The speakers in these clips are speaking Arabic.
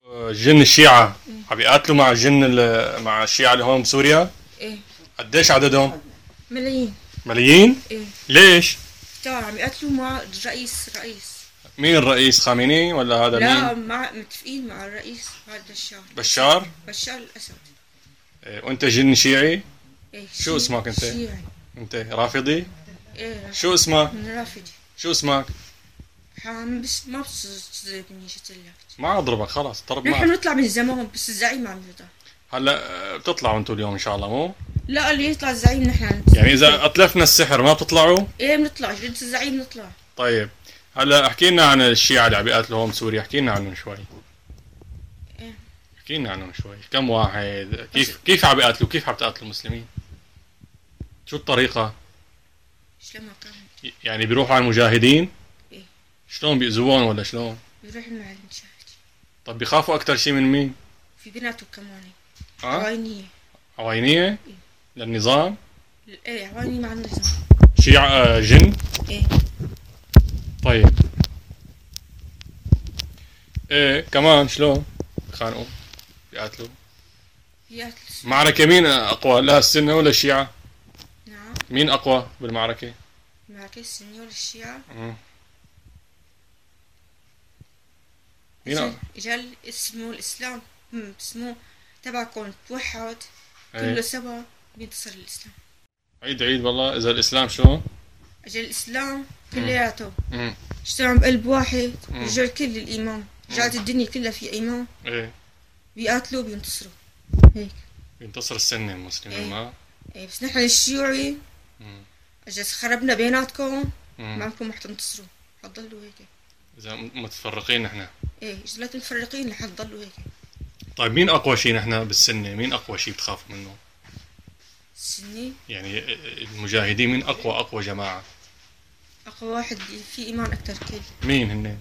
جن الشيعة عم يقاتلوا مع مع الشيعة اللي هون بسوريا. ايه. قديش عددهم؟ ملايين. ملايين؟ ايه. ليش؟ عم يقاتلوا مع رئيس. مين الرئيس، خامنئي ولا هذا لا، مين؟ متفقين مع الرئيس هذا بشار الأسد. إيه، وانت جن شيعي؟ ايه. شو اسمك انت؟ شيعي. انت رافضي؟ ايه. شو اسمك؟ من رافدي. شو اسمك؟ بس ما بتصدقني شو لك. ما اضربك خلاص، ضرب نحن معك. بنطلع من زمان بس الزعيم عم يطلع. هلا بتطلعوا انتوا اليوم ان شاء الله مو؟ لا، اللي يطلع الزعيم نحن. يعني اذا اطلفنا السحر ما بتطلعوا؟ ايه بنطلع، بنت الزعيم نطلع. طيب هلا احكي لنا عن الشيعة اللي عم بيقاتلوا هون بسوريا، احكي لنا عنهم شوي. ايه. احكي لنا عنهم شوي، كم واحد؟ كيف عم بيقاتلوا؟ كيف عم تقاتلوا المسلمين؟ شو الطريقة؟ شلون ما كان. يعني بيروحوا على المجاهدين؟ ايه. شلون بيأذوهم ولا شلون؟ بيروح مع المشاهد. طب بيخافوا أكتر شي من مين؟ في بناته كمان. اه؟ عوينية. عوينية؟ إيه. للنظام؟ ايه، عوينية مع النظام. شيعة جن؟ ايه. طيب ايه كمان شلون؟ بخانقوا بيقاتلوا؟ يا معركة مين أقوى؟ لا السنة ولا الشيعة؟ نعم. مين أقوى بالمعركة؟ معك السنية ولا الشيعة؟ مين أقوى؟ اجل اسمه الإسلام. اسمه تبعكم توحد إيه. كله سوا بينتصر الإسلام. عيد والله. إذا الإسلام شو؟ اجل الإسلام كلياته امم اجتمعوا بقلب واحد رجال كل الإيمان. رجعت الدنيا كلها في إيمان. ايه بيقاتلوا بينتصروا هيك. بينتصر السنة المسلمين. إيه. ما ايه بس نحن الشيوعي اجل خربنا بيناتكم. ما عندكم رح تنتصروا، حتضلوا هيك. إذا متفرقين نحن. ايه اجل لا متفرقين رح تضلوا هيك. طيب مين أقوى شي نحن بالسنة؟ مين أقوى شي بتخافوا منه؟ السني. يعني المجاهدين مين أقوى جماعة؟ أقوى واحد في إيمان أكتر كل. مين هن؟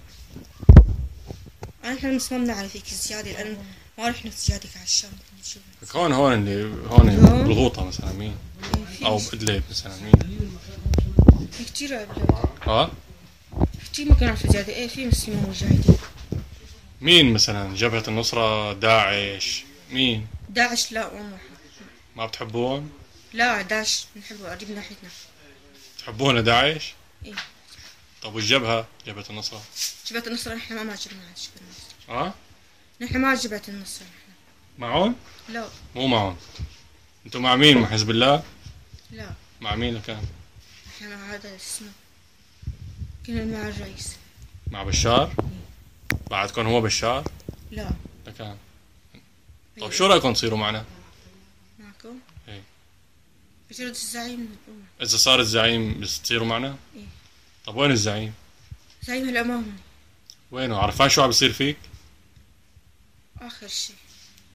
نحن مصممنا على فيك زيادة لأن ما رحنا زيادة على الشام. هون اللي هون بالغوطة مثلا مين؟ أو بإدلب مثلا مين؟ في كتير بلاد. ها؟ كتير ممكن نعرف زيادة. إيه في مسلمين مجاهدين. مين مثلا؟ جبهة النصرة، داعش، مين؟ داعش لا والله. ما بتحبوهم؟ لا داعش بنحبه قريب من ناحيتنا. تحبونا داعش؟ إيه. طب والجبهة؟ جبهة النصرة؟ جبهة النصرة نحن ما جبنا على جبهة النصرة. ها؟ نحن ما جبهة النصرة نحن. معهم؟ لا. مو معهم. انتوا مع مين؟ مع حزب الله؟ لا. مع مين لكان؟ نحن مع هذا اسمه كنا مع الرئيس. مع بشار؟ بعدكم هو بشار؟ لا. لكان. طب شو رأيكم تصيروا معنا؟ معكم؟ ايه. بجرد الزعيم نقوم. إذا صار الزعيم بتصيروا معنا؟ إيه. طب وين الزعيم؟ زعيم هلا ما هون. وينه؟ عرفان شو عم بيصير فيك؟ آخر شي.